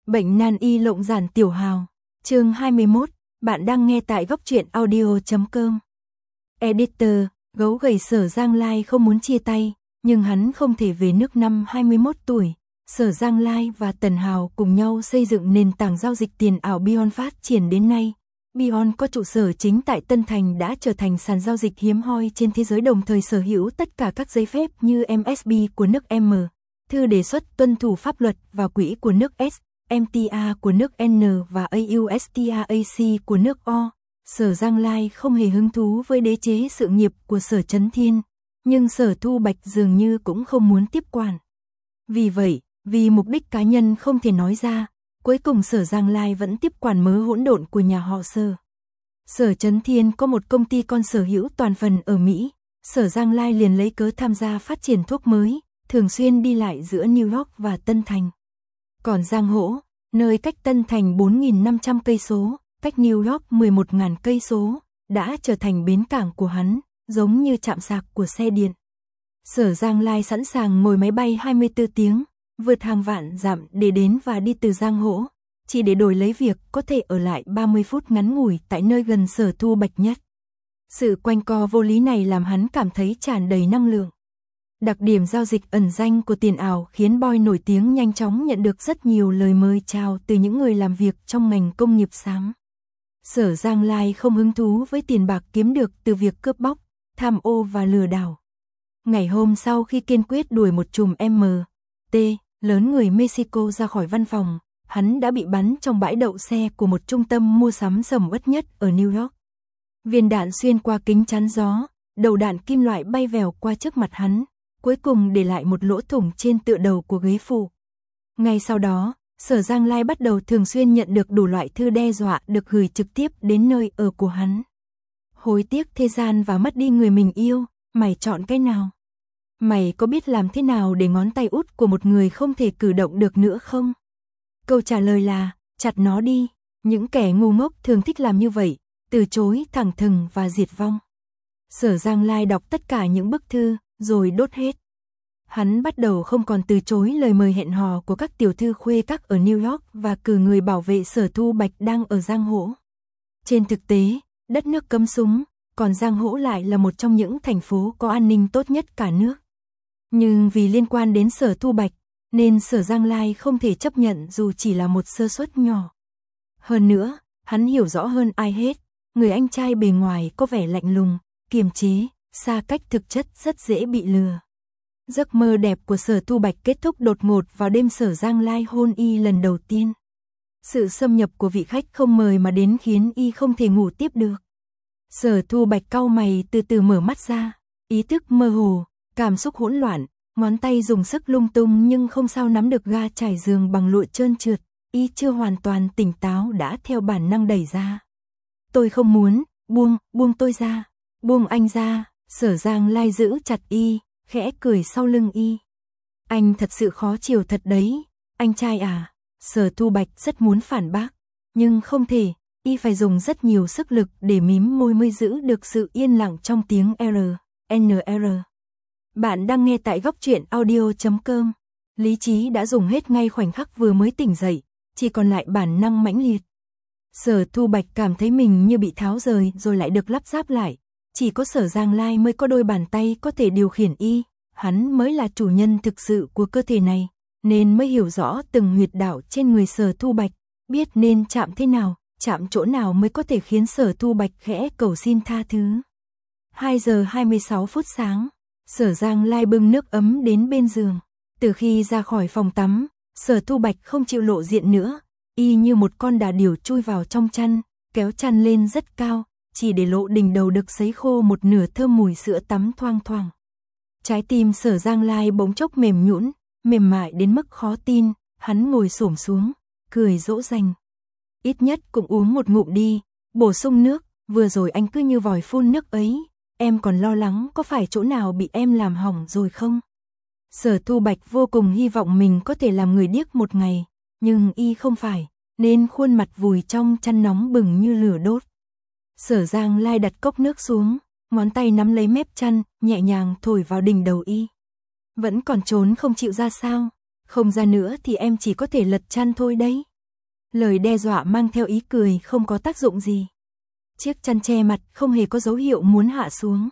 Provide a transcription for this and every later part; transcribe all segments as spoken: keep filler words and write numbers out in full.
Bệnh nan y lộng giản tiểu hào. Chương hai mươi mốt, bạn đang nghe tại góc truyện audio chấm com. Editor, gấu gầy Sở Giang Lai không muốn chia tay, nhưng hắn không thể về nước năm hai mươi mốt tuổi. Sở Giang Lai và Tần Hào cùng nhau xây dựng nền tảng giao dịch tiền ảo Bion phát triển đến nay. Bion có trụ sở chính tại Tân Thành đã trở thành sàn giao dịch hiếm hoi trên thế giới, đồng thời sở hữu tất cả các giấy phép như em ét bê của nước M, thư đề xuất tuân thủ pháp luật và quỹ của nước S, em tê a của nước N và a u ét tê a a xê của nước O. Sở Giang Lai không hề hứng thú với đế chế sự nghiệp của Sở Chấn Thiên, nhưng Sở Thu Bạch dường như cũng không muốn tiếp quản. Vì vậy, vì mục đích cá nhân không thể nói ra, cuối cùng Sở Giang Lai vẫn tiếp quản mớ hỗn độn của nhà họ Sở. Sở Chấn Thiên có một công ty con sở hữu toàn phần ở Mỹ, Sở Giang Lai liền lấy cớ tham gia phát triển thuốc mới, thường xuyên đi lại giữa New York và Tân Thành. Còn Giang Hỗ, nơi cách Tân Thành bốn nghìn năm trăm cây số, cách New York mười một nghìn cây số, đã trở thành bến cảng của hắn, giống như trạm sạc của xe điện. Sở Giang Lai sẵn sàng ngồi máy bay hai mươi tư tiếng, vượt hàng vạn dặm để đến và đi từ Giang Hỗ, chỉ để đổi lấy việc có thể ở lại ba mươi phút ngắn ngủi tại nơi gần Sở Thu Bạch nhất. Sự quanh co vô lý này làm hắn cảm thấy tràn đầy năng lượng. Đặc điểm giao dịch ẩn danh của tiền ảo khiến Boy nổi tiếng nhanh chóng nhận được rất nhiều lời mời chào từ những người làm việc trong ngành công nghiệp xám. Sở Giang Lai không hứng thú với tiền bạc kiếm được từ việc cướp bóc, tham ô và lừa đảo. Ngày hôm sau khi kiên quyết đuổi một chùm M T lớn người Mexico ra khỏi văn phòng, hắn đã bị bắn trong bãi đậu xe của một trung tâm mua sắm sầm uất nhất ở New York. Viên đạn xuyên qua kính chắn gió, đầu đạn kim loại bay vèo qua trước mặt hắn, cuối cùng để lại một lỗ thủng trên tựa đầu của ghế phụ. Ngay sau đó, Sở Giang Lai bắt đầu thường xuyên nhận được đủ loại thư đe dọa được gửi trực tiếp đến nơi ở của hắn. Hối tiếc thế gian và mất đi người mình yêu, mày chọn cái nào? Mày có biết làm thế nào để ngón tay út của một người không thể cử động được nữa không? Câu trả lời là, chặt nó đi. Những kẻ ngu ngốc thường thích làm như vậy, từ chối thẳng thừng và diệt vong. Sở Giang Lai đọc tất cả những bức thư, rồi đốt hết. Hắn bắt đầu không còn từ chối lời mời hẹn hò của các tiểu thư khuê các ở New York và cử người bảo vệ Sở Thu Bạch đang ở Giang Hỗ. Trên thực tế, đất nước cấm súng, còn Giang Hỗ lại là một trong những thành phố có an ninh tốt nhất cả nước. Nhưng vì liên quan đến Sở Thu Bạch, nên Sở Giang Lai không thể chấp nhận dù chỉ là một sơ suất nhỏ. Hơn nữa, hắn hiểu rõ hơn ai hết, người anh trai bề ngoài có vẻ lạnh lùng, kiềm chế, xa cách thực chất rất dễ bị lừa. Giấc mơ đẹp của Sở Thu Bạch kết thúc đột ngột vào đêm Sở Giang Lai hôn y lần đầu tiên. Sự xâm nhập của vị khách không mời mà đến khiến y không thể ngủ tiếp được. Sở Thu Bạch cau mày từ từ mở mắt ra, ý thức mơ hồ, cảm xúc hỗn loạn, ngón tay dùng sức lung tung nhưng không sao nắm được ga trải giường bằng lụa trơn trượt, y chưa hoàn toàn tỉnh táo đã theo bản năng đẩy ra. Tôi không muốn, buông, buông tôi ra, buông anh ra. Sở Giang Lai giữ chặt y, khẽ cười sau lưng y. Anh thật sự khó chiều thật đấy, anh trai à. Sở Thu Bạch rất muốn phản bác, nhưng không thể, y phải dùng rất nhiều sức lực để mím môi mới giữ được sự yên lặng trong tiếng R, N R. Bạn đang nghe tại góc truyện audio chấm com. Lý trí đã dùng hết ngay khoảnh khắc vừa mới tỉnh dậy, chỉ còn lại bản năng mãnh liệt. Sở Thu Bạch cảm thấy mình như bị tháo rời rồi lại được lắp ráp lại. Chỉ có Sở Giang Lai mới có đôi bàn tay có thể điều khiển y, hắn mới là chủ nhân thực sự của cơ thể này, nên mới hiểu rõ từng huyệt đạo trên người Sở Thu Bạch, biết nên chạm thế nào, chạm chỗ nào mới có thể khiến Sở Thu Bạch khẽ cầu xin tha thứ. hai giờ hai mươi sáu phút sáng, Sở Giang Lai bưng nước ấm đến bên giường. Từ khi ra khỏi phòng tắm, Sở Thu Bạch không chịu lộ diện nữa, y như một con đà điểu chui vào trong chăn, kéo chăn lên rất cao, chỉ để lộ đỉnh đầu được sấy khô một nửa thơm mùi sữa tắm thoang thoảng. Trái tim Sở Giang Lai bỗng chốc mềm nhũn, mềm mại đến mức khó tin, hắn ngồi xổm xuống, cười dỗ dành. Ít nhất cũng uống một ngụm đi, bổ sung nước, vừa rồi anh cứ như vòi phun nước ấy, em còn lo lắng có phải chỗ nào bị em làm hỏng rồi không? Sở Thu Bạch vô cùng hy vọng mình có thể làm người điếc một ngày, nhưng y không phải, nên khuôn mặt vùi trong chăn nóng bừng như lửa đốt. Sở Giang Lai đặt cốc nước xuống, ngón tay nắm lấy mép chăn, nhẹ nhàng thổi vào đỉnh đầu y. Vẫn còn trốn không chịu ra sao? Không ra nữa thì em chỉ có thể lật chăn thôi đấy. Lời đe dọa mang theo ý cười không có tác dụng gì. Chiếc chăn che mặt không hề có dấu hiệu muốn hạ xuống.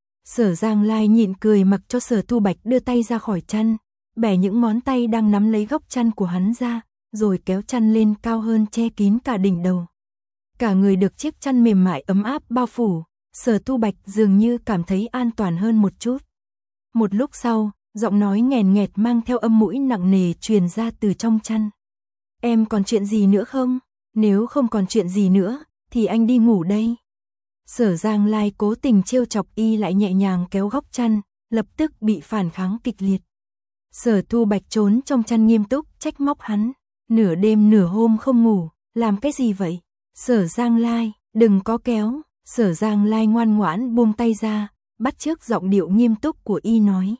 Sở Giang Lai nhịn cười mặc cho Sở Thu Bạch đưa tay ra khỏi chăn, bẻ những ngón tay đang nắm lấy góc chăn của hắn ra, rồi kéo chăn lên cao hơn che kín cả đỉnh đầu. Cả người được chiếc chăn mềm mại ấm áp bao phủ, Sở Thu Bạch dường như cảm thấy an toàn hơn một chút. Một lúc sau, giọng nói nghèn nghẹt mang theo âm mũi nặng nề truyền ra từ trong chăn. Em còn chuyện gì nữa không? Nếu không còn chuyện gì nữa, thì anh đi ngủ đây. Sở Giang Lai cố tình trêu chọc y lại nhẹ nhàng kéo góc chăn, lập tức bị phản kháng kịch liệt. Sở Thu Bạch trốn trong chăn nghiêm túc trách móc hắn. Nửa đêm nửa hôm không ngủ, làm cái gì vậy? Sở Giang Lai, đừng có kéo. Sở Giang Lai ngoan ngoãn buông tay ra, bắt chước giọng điệu nghiêm túc của y nói.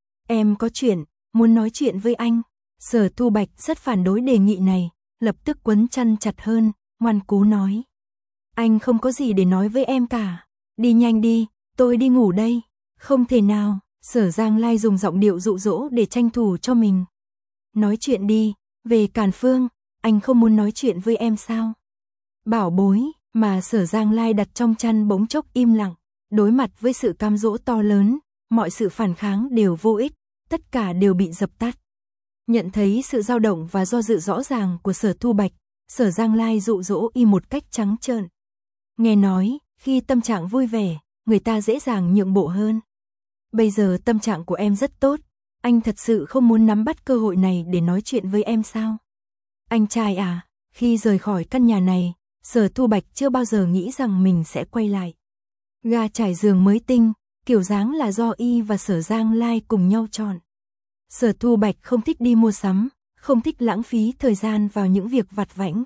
Em có chuyện, muốn nói chuyện với anh. Sở Thu Bạch rất phản đối đề nghị này, lập tức quấn chăn chặt hơn, ngoan cố nói. Anh không có gì để nói với em cả. Đi nhanh đi, tôi đi ngủ đây. Không thể nào, Sở Giang Lai dùng giọng điệu dụ dỗ để tranh thủ cho mình. Nói chuyện đi, về Càn Phương, anh không muốn nói chuyện với em sao? Bảo bối, mà Sở Giang Lai đặt trong chăn bỗng chốc im lặng, đối mặt với sự cám dỗ to lớn, mọi sự phản kháng đều vô ích, tất cả đều bị dập tắt. Nhận thấy sự dao động và do dự rõ ràng của Sở Thu Bạch, Sở Giang Lai dụ dỗ y một cách trắng trợn. Nghe nói, khi tâm trạng vui vẻ, người ta dễ dàng nhượng bộ hơn. Bây giờ tâm trạng của em rất tốt, anh thật sự không muốn nắm bắt cơ hội này để nói chuyện với em sao? Anh trai à, khi rời khỏi căn nhà này, Sở Thu Bạch chưa bao giờ nghĩ rằng mình sẽ quay lại. Ga trải giường mới tinh, kiểu dáng là do y và Sở Giang Lai cùng nhau chọn. Sở Thu Bạch không thích đi mua sắm, không thích lãng phí thời gian vào những việc vặt vãnh.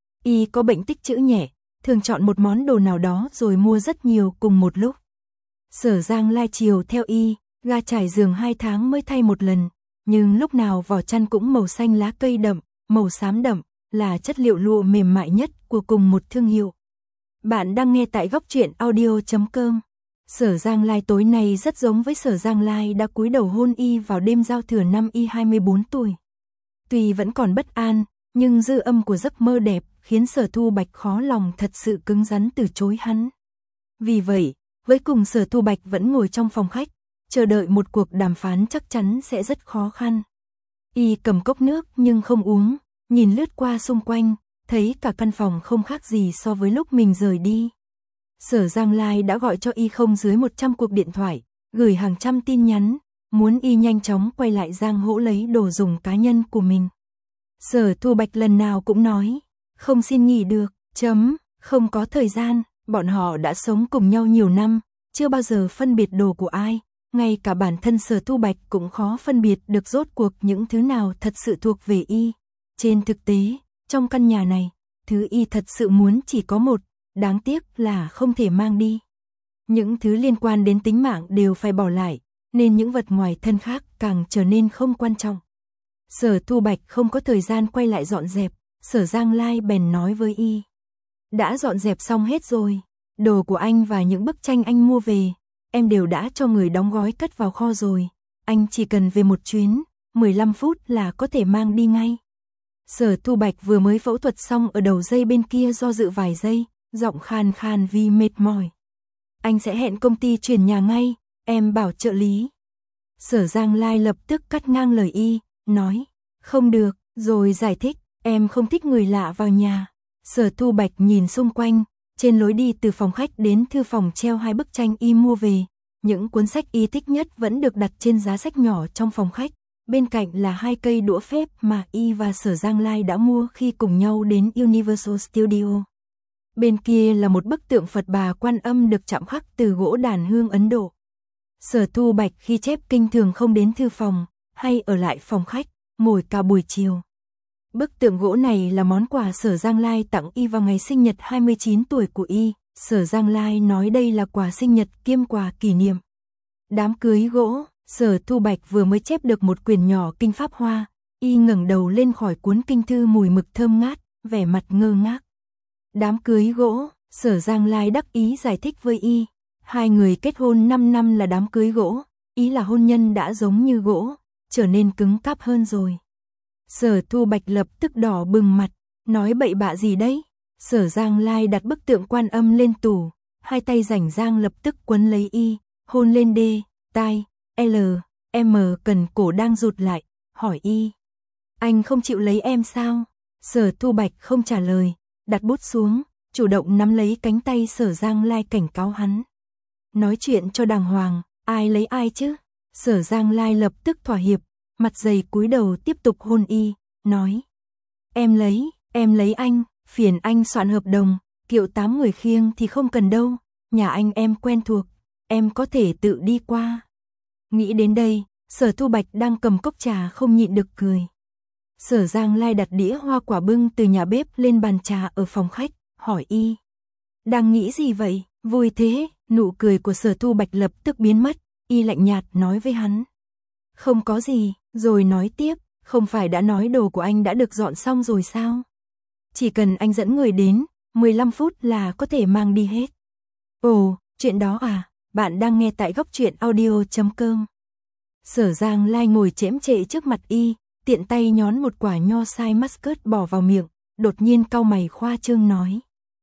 Y có bệnh tích trữ nhẹ, thường chọn một món đồ nào đó rồi mua rất nhiều cùng một lúc. Sở Giang Lai chiều theo y, ga trải giường hai tháng mới thay một lần, nhưng lúc nào vỏ chăn cũng màu xanh lá cây đậm, màu xám đậm, là chất liệu lụa mềm mại nhất của cùng một thương hiệu. Bạn đang nghe tại góc truyện audio chấm com. Sở Giang Lai tối nay rất giống với Sở Giang Lai đã cúi đầu hôn y vào đêm giao thừa năm y hai mươi bốn tuổi. Tuy vẫn còn bất an, nhưng dư âm của giấc mơ đẹp khiến Sở Thu Bạch khó lòng thật sự cứng rắn từ chối hắn. Vì vậy, cuối cùng Sở Thu Bạch vẫn ngồi trong phòng khách, chờ đợi một cuộc đàm phán chắc chắn sẽ rất khó khăn. Y cầm cốc nước nhưng không uống, nhìn lướt qua xung quanh, thấy cả căn phòng không khác gì so với lúc mình rời đi. Sở Giang Lai đã gọi cho y không dưới một trăm cuộc điện thoại, gửi hàng trăm tin nhắn, muốn y nhanh chóng quay lại Giang Hỗ lấy đồ dùng cá nhân của mình. Sở Thu Bạch lần nào cũng nói, không xin nghỉ được, chấm, không có thời gian, bọn họ đã sống cùng nhau nhiều năm, chưa bao giờ phân biệt đồ của ai, ngay cả bản thân Sở Thu Bạch cũng khó phân biệt được rốt cuộc những thứ nào thật sự thuộc về y. Trên thực tế, trong căn nhà này, thứ y thật sự muốn chỉ có một, đáng tiếc là không thể mang đi. Những thứ liên quan đến tính mạng đều phải bỏ lại, nên những vật ngoài thân khác càng trở nên không quan trọng. Sở Thu Bạch không có thời gian quay lại dọn dẹp, Sở Giang Lai bèn nói với y. Đã dọn dẹp xong hết rồi, đồ của anh và những bức tranh anh mua về, em đều đã cho người đóng gói cất vào kho rồi, anh chỉ cần về một chuyến, mười lăm phút là có thể mang đi ngay. Sở Thu Bạch vừa mới phẫu thuật xong ở đầu dây bên kia do dự vài giây, giọng khan khan vì mệt mỏi. Anh sẽ hẹn công ty chuyển nhà ngay, em bảo trợ lý. Sở Giang Lai lập tức cắt ngang lời y, nói, không được, rồi giải thích, em không thích người lạ vào nhà. Sở Thu Bạch nhìn xung quanh, trên lối đi từ phòng khách đến thư phòng treo hai bức tranh y mua về, những cuốn sách y thích nhất vẫn được đặt trên giá sách nhỏ trong phòng khách, bên cạnh là hai cây đũa phép mà y và Sở Giang Lai đã mua khi cùng nhau đến Universal Studio. Bên kia là một bức tượng Phật Bà Quan Âm được chạm khắc từ gỗ đàn hương Ấn Độ. Sở Thu Bạch khi chép kinh thường không đến thư phòng, hay ở lại phòng khách, ngồi cả buổi chiều. Bức tượng gỗ này là món quà Sở Giang Lai tặng y vào ngày sinh nhật hai mươi chín tuổi của y. Sở Giang Lai nói đây là quà sinh nhật kiêm quà kỷ niệm. Đám cưới gỗ, Sở Thu Bạch vừa mới chép được một quyển nhỏ kinh Pháp Hoa, y ngẩng đầu lên khỏi cuốn kinh thư mùi mực thơm ngát, vẻ mặt ngơ ngác. Đám cưới gỗ, Sở Giang Lai đắc ý giải thích với y, hai người kết hôn năm năm là đám cưới gỗ, ý là hôn nhân đã giống như gỗ, trở nên cứng cáp hơn rồi. Sở Thu Bạch lập tức đỏ bừng mặt, Nói bậy bạ gì đấy? Sở Giang Lai đặt bức tượng Quan Âm lên tủ, hai tay rảnh rang lập tức quấn lấy y, hôn lên đê, tai, L, M cần cổ đang rụt lại, hỏi y. Anh không chịu lấy em sao? Sở Thu Bạch không trả lời, đặt bút xuống, chủ động nắm lấy cánh tay Sở Giang Lai cảnh cáo hắn. Nói chuyện cho đàng hoàng, ai lấy ai chứ? Sở Giang Lai lập tức thỏa hiệp, mặt dày cúi đầu tiếp tục hôn y, nói. Em lấy, em lấy anh, phiền anh soạn hợp đồng, kiệu tám người khiêng thì không cần đâu, nhà anh em quen thuộc, em có thể tự đi qua. Nghĩ đến đây, Sở Thu Bạch đang cầm cốc trà không nhịn được cười. Sở Giang Lai đặt đĩa hoa quả bưng từ nhà bếp lên bàn trà ở phòng khách, hỏi y. Đang nghĩ gì vậy, vui thế, nụ cười của Sở Thu Bạch lập tức biến mất, y lạnh nhạt nói với hắn. Không có gì, rồi nói tiếp, không phải đã nói đồ của anh đã được dọn xong rồi sao? Chỉ cần anh dẫn người đến, mười lăm phút là có thể mang đi hết. Ồ, chuyện đó à, bạn đang nghe tại góc truyện audio chấm com. Sở Giang Lai ngồi chễm chệ trước mặt y, tiện tay nhón một quả nho sai muscat bỏ vào miệng, đột nhiên cau mày khoa trương nói.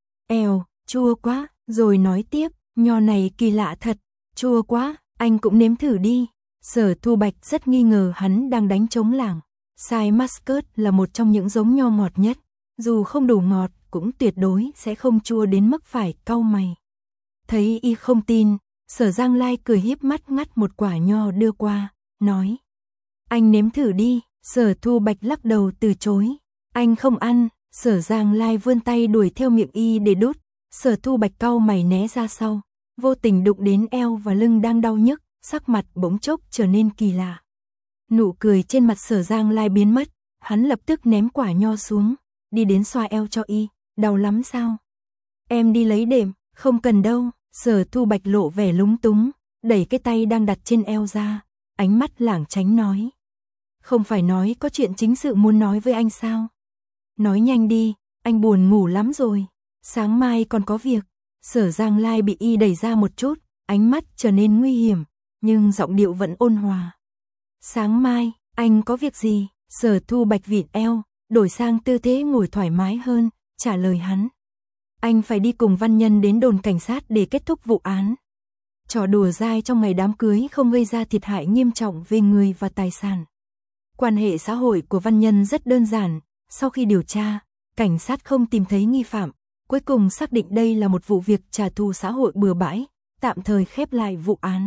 Eo, chua quá, rồi nói tiếp, nho này kỳ lạ thật, chua quá, anh cũng nếm thử đi. Sở Thu Bạch rất nghi ngờ hắn đang đánh trống lảng. Sai muscat là một trong những giống nho ngọt nhất, dù không đủ ngọt cũng tuyệt đối sẽ không chua đến mức phải cau mày. Thấy y không tin, Sở Giang Lai cười híp mắt ngắt một quả nho đưa qua, nói. Anh nếm thử đi. Sở Thu Bạch lắc đầu từ chối. Anh không ăn. Sở Giang Lai vươn tay đuổi theo miệng y để đút. Sở Thu Bạch cau mày né ra sau, vô tình đụng đến eo và lưng đang đau nhức, sắc mặt bỗng chốc trở nên kỳ lạ. Nụ cười trên mặt Sở Giang Lai biến mất, hắn lập tức ném quả nho xuống, đi đến xoa eo cho y. Đau lắm sao? Em đi lấy đệm. Không cần đâu. Sở Thu Bạch lộ vẻ lúng túng, đẩy cái tay đang đặt trên eo ra, ánh mắt lảng tránh nói. Không phải nói có chuyện chính sự muốn nói với anh sao? Nói nhanh đi, anh buồn ngủ lắm rồi, sáng mai còn có việc. Sở Giang Lai bị y đẩy ra một chút, ánh mắt trở nên nguy hiểm, nhưng giọng điệu vẫn ôn hòa. Sáng mai, anh có việc gì? Sở Thu Bạch vịn eo, đổi sang tư thế ngồi thoải mái hơn, trả lời hắn. Anh phải đi cùng Văn Nhân đến đồn cảnh sát để kết thúc vụ án. Trò đùa dai trong ngày đám cưới không gây ra thiệt hại nghiêm trọng về người và tài sản. Quan hệ xã hội của Văn Nhân rất đơn giản, sau khi điều tra, cảnh sát không tìm thấy nghi phạm, cuối cùng xác định đây là một vụ việc trả thù xã hội bừa bãi, tạm thời khép lại vụ án.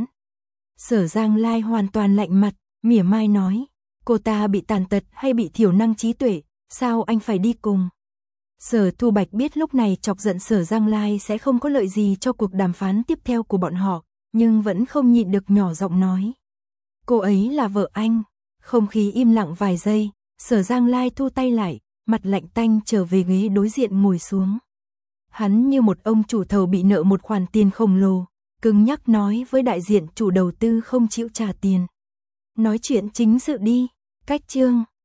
Sở Giang Lai hoàn toàn lạnh mặt, mỉa mai nói, cô ta bị tàn tật hay bị thiểu năng trí tuệ, sao anh phải đi cùng? Sở Thu Bạch biết lúc này chọc giận Sở Giang Lai sẽ không có lợi gì cho cuộc đàm phán tiếp theo của bọn họ, nhưng vẫn không nhịn được nhỏ giọng nói. Cô ấy là vợ anh. Không khí im lặng vài giây, Sở Giang Lai thu tay lại, mặt lạnh tanh trở về ghế đối diện ngồi xuống. Hắn như một ông chủ thầu bị nợ một khoản tiền khổng lồ, cứng nhắc nói với đại diện chủ đầu tư không chịu trả tiền. Nói chuyện chính sự đi. Cách chương